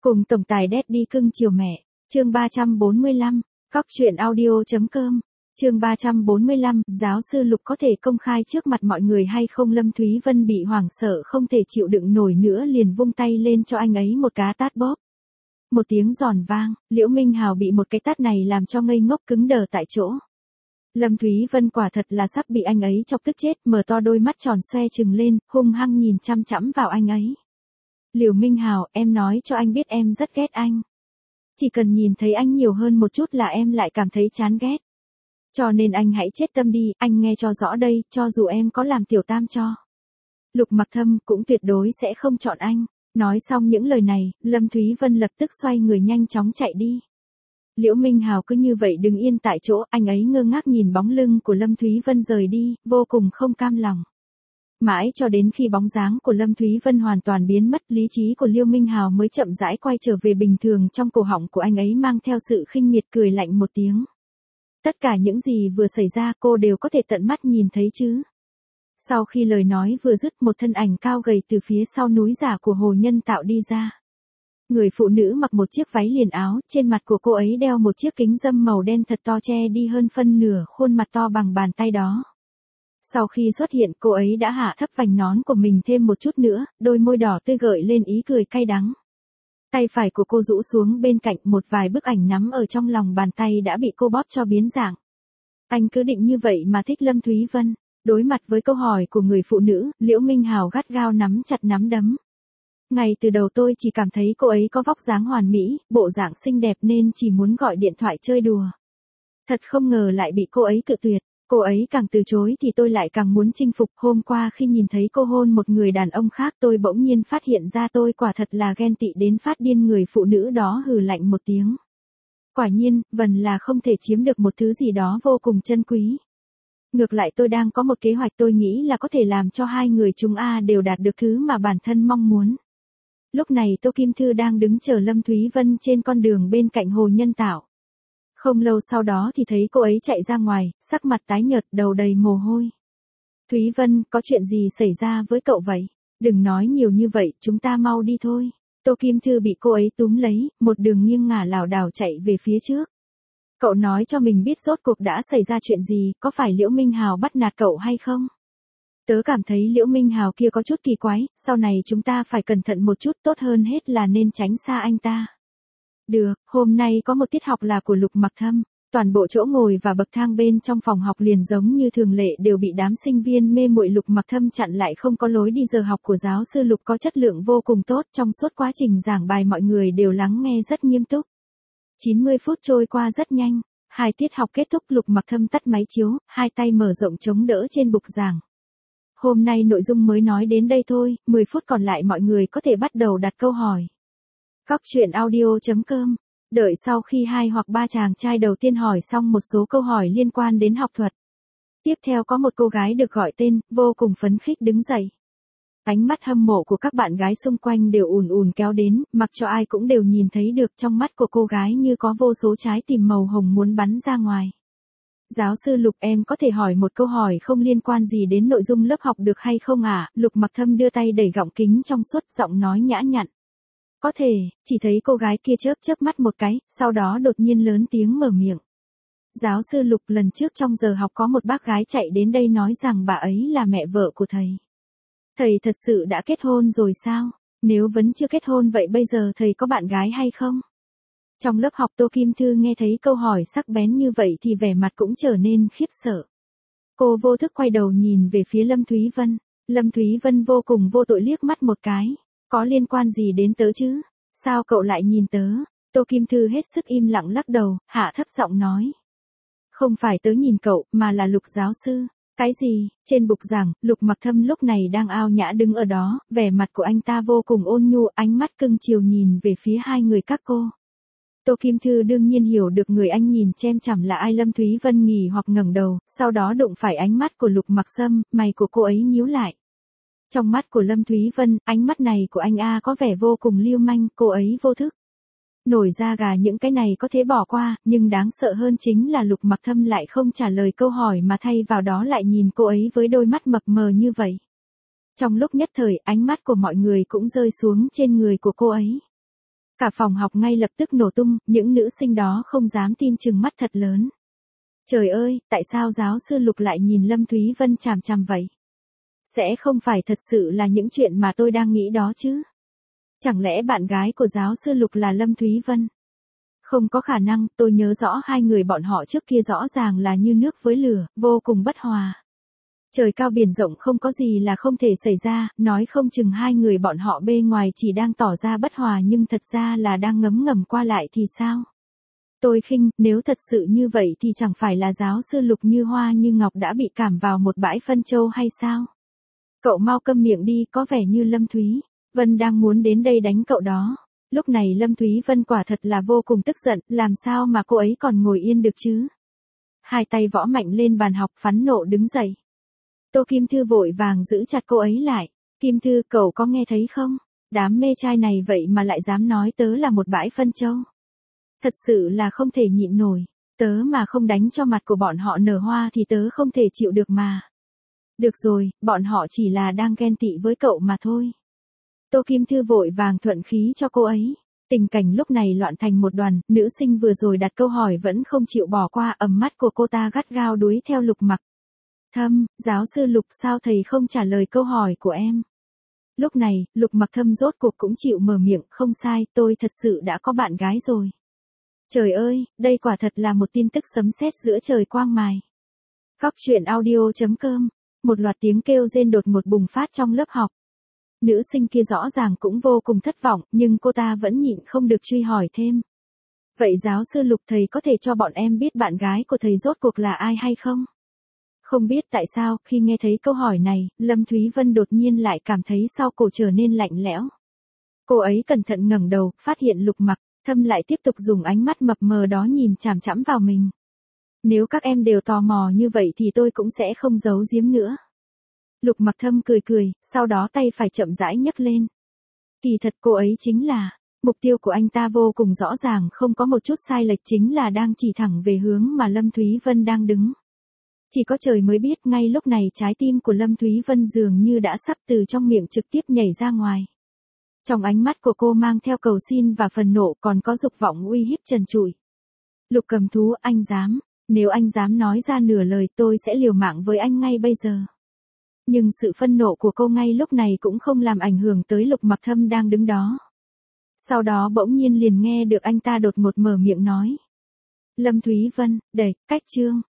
Cùng tổng tài Daddy cưng chiều mẹ, chương 345, Cóc truyện audio.com, chương 345, giáo sư Lục có thể công khai trước mặt mọi người hay không? Lâm Thúy Vân bị hoảng sợ không thể chịu đựng nổi nữa liền vung tay lên cho anh ấy một cái tát bóp. Một tiếng giòn vang, Liễu Minh Hào bị một cái tát này làm cho ngây ngốc cứng đờ tại chỗ. Lâm Thúy Vân quả thật là sắp bị anh ấy chọc tức chết, mở to đôi mắt tròn xoe trừng lên, hung hăng nhìn chăm chăm vào anh ấy. Liễu Minh Hào, em nói cho anh biết em rất ghét anh. Chỉ cần nhìn thấy anh nhiều hơn một chút là em lại cảm thấy chán ghét. Cho nên anh hãy chết tâm đi, anh nghe cho rõ đây, cho dù em có làm tiểu tam cho Lục Mặc Thâm cũng tuyệt đối sẽ không chọn anh. Nói xong những lời này, Lâm Thúy Vân lập tức xoay người nhanh chóng chạy đi. Liễu Minh Hào cứ như vậy đứng yên tại chỗ, anh ấy ngơ ngác nhìn bóng lưng của Lâm Thúy Vân rời đi, vô cùng không cam lòng. Mãi cho đến khi bóng dáng của Lâm Thúy Vân hoàn toàn biến mất, lý trí của Liễu Minh Hào mới chậm rãi quay trở về bình thường. Trong cổ họng của anh ấy mang theo sự khinh miệt, cười lạnh một tiếng. Tất cả những gì vừa xảy ra cô đều có thể tận mắt nhìn thấy chứ. Sau khi lời nói vừa dứt, một thân ảnh cao gầy từ phía sau núi giả của Hồ Nhân Tạo đi ra. Người phụ nữ mặc một chiếc váy liền áo, trên mặt của cô ấy đeo một chiếc kính râm màu đen thật to che đi hơn phân nửa khuôn mặt to bằng bàn tay đó. Sau khi xuất hiện, cô ấy đã hạ thấp vành nón của mình thêm một chút nữa, đôi môi đỏ tươi gợi lên ý cười cay đắng. Tay phải của cô rũ xuống bên cạnh, một vài bức ảnh nắm ở trong lòng bàn tay đã bị cô bóp cho biến dạng. Anh cứ định như vậy mà thích Lâm Thúy Vân? Đối mặt với câu hỏi của người phụ nữ, Liễu Minh Hào gắt gao nắm chặt nắm đấm. Ngay từ đầu tôi chỉ cảm thấy cô ấy có vóc dáng hoàn mỹ, bộ dạng xinh đẹp nên chỉ muốn gọi điện thoại chơi đùa. Thật không ngờ lại bị cô ấy cự tuyệt. Cô ấy càng từ chối thì tôi lại càng muốn chinh phục. Hôm qua khi nhìn thấy cô hôn một người đàn ông khác, tôi bỗng nhiên phát hiện ra tôi quả thật là ghen tị đến phát điên. Người phụ nữ đó hừ lạnh một tiếng. Quả nhiên, Vân là không thể chiếm được một thứ gì đó vô cùng chân quý. Ngược lại tôi đang có một kế hoạch tôi nghĩ là có thể làm cho hai người chúng đều đạt được thứ mà bản thân mong muốn. Lúc này Tô Kim Thư đang đứng chờ Lâm Thúy Vân trên con đường bên cạnh Hồ Nhân Tạo. Không lâu sau đó thì thấy cô ấy chạy ra ngoài, sắc mặt tái nhợt, đầu đầy mồ hôi. Thúy Vân, có chuyện gì xảy ra với cậu vậy? Đừng nói nhiều như vậy, chúng ta mau đi thôi. Tô Kim Thư bị cô ấy túm lấy, một đường nghiêng ngả lảo đảo chạy về phía trước. Cậu nói cho mình biết rốt cuộc đã xảy ra chuyện gì, có phải Liễu Minh Hào bắt nạt cậu hay không? Tớ cảm thấy Liễu Minh Hào kia có chút kỳ quái, sau này chúng ta phải cẩn thận một chút, tốt hơn hết là nên tránh xa anh ta. Được, hôm nay có một tiết học là của Lục Mặc Thâm, toàn bộ chỗ ngồi và bậc thang bên trong phòng học liền giống như thường lệ đều bị đám sinh viên mê muội Lục Mặc Thâm chặn lại, không có lối đi. Giờ học của giáo sư Lục có chất lượng vô cùng tốt, trong suốt quá trình giảng bài mọi người đều lắng nghe rất nghiêm túc. 90 phút trôi qua rất nhanh, 2 tiết học kết thúc, Lục Mặc Thâm tắt máy chiếu, hai tay mở rộng chống đỡ trên bục giảng. Hôm nay nội dung mới nói đến đây thôi, 10 phút còn lại mọi người có thể bắt đầu đặt câu hỏi. Cóc truyện audio.com. Đợi sau khi 2 hoặc 3 chàng trai đầu tiên hỏi xong một số câu hỏi liên quan đến học thuật. Tiếp theo có một cô gái được gọi tên, vô cùng phấn khích đứng dậy. Ánh mắt hâm mộ của các bạn gái xung quanh đều ùn ùn kéo đến, mặc cho ai cũng đều nhìn thấy được trong mắt của cô gái như có vô số trái tim màu hồng muốn bắn ra ngoài. Giáo sư Lục, em có thể hỏi một câu hỏi không liên quan gì đến nội dung lớp học được hay không ạ? Lục Mặc Thâm đưa tay đẩy gọng kính trong suốt, giọng nói nhã nhặn. Có thể, chỉ thấy cô gái kia chớp chớp mắt một cái, sau đó đột nhiên lớn tiếng mở miệng. Giáo sư Lục, lần trước trong giờ học có một bác gái chạy đến đây nói rằng bà ấy là mẹ vợ của thầy. Thầy thật sự đã kết hôn rồi sao? Nếu vẫn chưa kết hôn vậy bây giờ thầy có bạn gái hay không? Trong lớp học Tô Kim Thư nghe thấy câu hỏi sắc bén như vậy thì vẻ mặt cũng trở nên khiếp sợ. Cô vô thức quay đầu nhìn về phía Lâm Thúy Vân. Lâm Thúy Vân vô cùng vô tội liếc mắt một cái. Có liên quan gì đến tớ chứ? Sao cậu lại nhìn tớ? Tô Kim Thư hết sức im lặng lắc đầu, hạ thấp giọng nói. Không phải tớ nhìn cậu, mà là Lục giáo sư. Cái gì? Trên bục giảng, Lục Mặc Thâm lúc này đang ao nhã đứng ở đó, vẻ mặt của anh ta vô cùng ôn nhu, ánh mắt cưng chiều nhìn về phía hai người các cô. Tô Kim Thư đương nhiên hiểu được người anh nhìn chăm chằm là ai. Lâm Thúy Vân nghỉ hoặc ngẩng đầu, sau đó đụng phải ánh mắt của Lục Mặc Sâm, mày của cô ấy nhíu lại. Trong mắt của Lâm Thúy Vân, ánh mắt này của anh có vẻ vô cùng lưu manh, cô ấy vô thức nổi da gà. Những cái này có thể bỏ qua, nhưng đáng sợ hơn chính là Lục Mặc Thâm lại không trả lời câu hỏi mà thay vào đó lại nhìn cô ấy với đôi mắt mập mờ như vậy. Trong lúc nhất thời, ánh mắt của mọi người cũng rơi xuống trên người của cô ấy. Cả phòng học ngay lập tức nổ tung, những nữ sinh đó không dám tin trừng mắt thật lớn. Trời ơi, tại sao giáo sư Lục lại nhìn Lâm Thúy Vân chằm chằm vậy? Sẽ không phải thật sự là những chuyện mà tôi đang nghĩ đó chứ? Chẳng lẽ bạn gái của giáo sư Lục là Lâm Thúy Vân? Không có khả năng, tôi nhớ rõ hai người bọn họ trước kia rõ ràng là như nước với lửa, vô cùng bất hòa. Trời cao biển rộng không có gì là không thể xảy ra, nói không chừng hai người bọn họ bề ngoài chỉ đang tỏ ra bất hòa nhưng thật ra là đang ngấm ngầm qua lại thì sao? Tôi khinh, nếu thật sự như vậy thì chẳng phải là giáo sư Lục như hoa như ngọc đã bị cảm vào một bãi phân châu hay sao? Cậu mau câm miệng đi, có vẻ như Lâm Thúy Vân đang muốn đến đây đánh cậu đó. Lúc này Lâm Thúy Vân quả thật là vô cùng tức giận, làm sao mà cô ấy còn ngồi yên được chứ? Hai tay võ mạnh lên bàn học, phẫn nộ đứng dậy. Tô Kim Thư vội vàng giữ chặt cô ấy lại. Kim Thư, cậu có nghe thấy không? Đám mê trai này vậy mà lại dám nói tớ là một bãi phân châu. Thật sự là không thể nhịn nổi. Tớ mà không đánh cho mặt của bọn họ nở hoa thì tớ không thể chịu được mà. Được rồi, bọn họ chỉ là đang ghen tị với cậu mà thôi. Tô Kim Thư vội vàng thuận khí cho cô ấy. Tình cảnh lúc này loạn thành một đoàn, nữ sinh vừa rồi đặt câu hỏi vẫn không chịu bỏ qua, ầm mắt của cô ta gắt gao đuối theo Lục Mặc Thâm. Giáo sư Lục, sao thầy không trả lời câu hỏi của em? Lúc này, Lục Mặc Thâm rốt cuộc cũng chịu mở miệng, không sai, tôi thật sự đã có bạn gái rồi. Trời ơi, đây quả thật là một tin tức sấm sét giữa trời quang mài. Góc truyện audio.com. Một loạt tiếng kêu rên đột ngột bùng phát trong lớp học. Nữ sinh kia rõ ràng cũng vô cùng thất vọng, nhưng cô ta vẫn nhịn không được truy hỏi thêm. Vậy giáo sư Lục, thầy có thể cho bọn em biết bạn gái của thầy rốt cuộc là ai hay không? Không biết tại sao, khi nghe thấy câu hỏi này, Lâm Thúy Vân đột nhiên lại cảm thấy sau cổ trở nên lạnh lẽo. Cô ấy cẩn thận ngẩng đầu, phát hiện Lục Mặc Thâm lại tiếp tục dùng ánh mắt mập mờ đó nhìn chằm chằm vào mình. Nếu các em đều tò mò như vậy thì tôi cũng sẽ không giấu giếm nữa. Lục Mặc Thâm cười cười, sau đó tay phải chậm rãi nhấc lên. Kỳ thật cô ấy chính là, mục tiêu của anh ta vô cùng rõ ràng, không có một chút sai lệch, chính là đang chỉ thẳng về hướng mà Lâm Thúy Vân đang đứng. Chỉ có trời mới biết, ngay lúc này trái tim của Lâm Thúy Vân dường như đã sắp từ trong miệng trực tiếp nhảy ra ngoài. Trong ánh mắt của cô mang theo cầu xin và phần nộ, còn có dục vọng uy hiếp trần trụi. Lục Cầm Thú, anh dám, nếu anh dám nói ra nửa lời tôi sẽ liều mạng với anh ngay bây giờ. Nhưng sự phân nộ của cô ngay lúc này cũng không làm ảnh hưởng tới Lục Mặc Thâm đang đứng đó. Sau đó bỗng nhiên liền nghe được anh ta đột ngột mở miệng nói. Lâm Thúy Vân, đẩy, cách chương.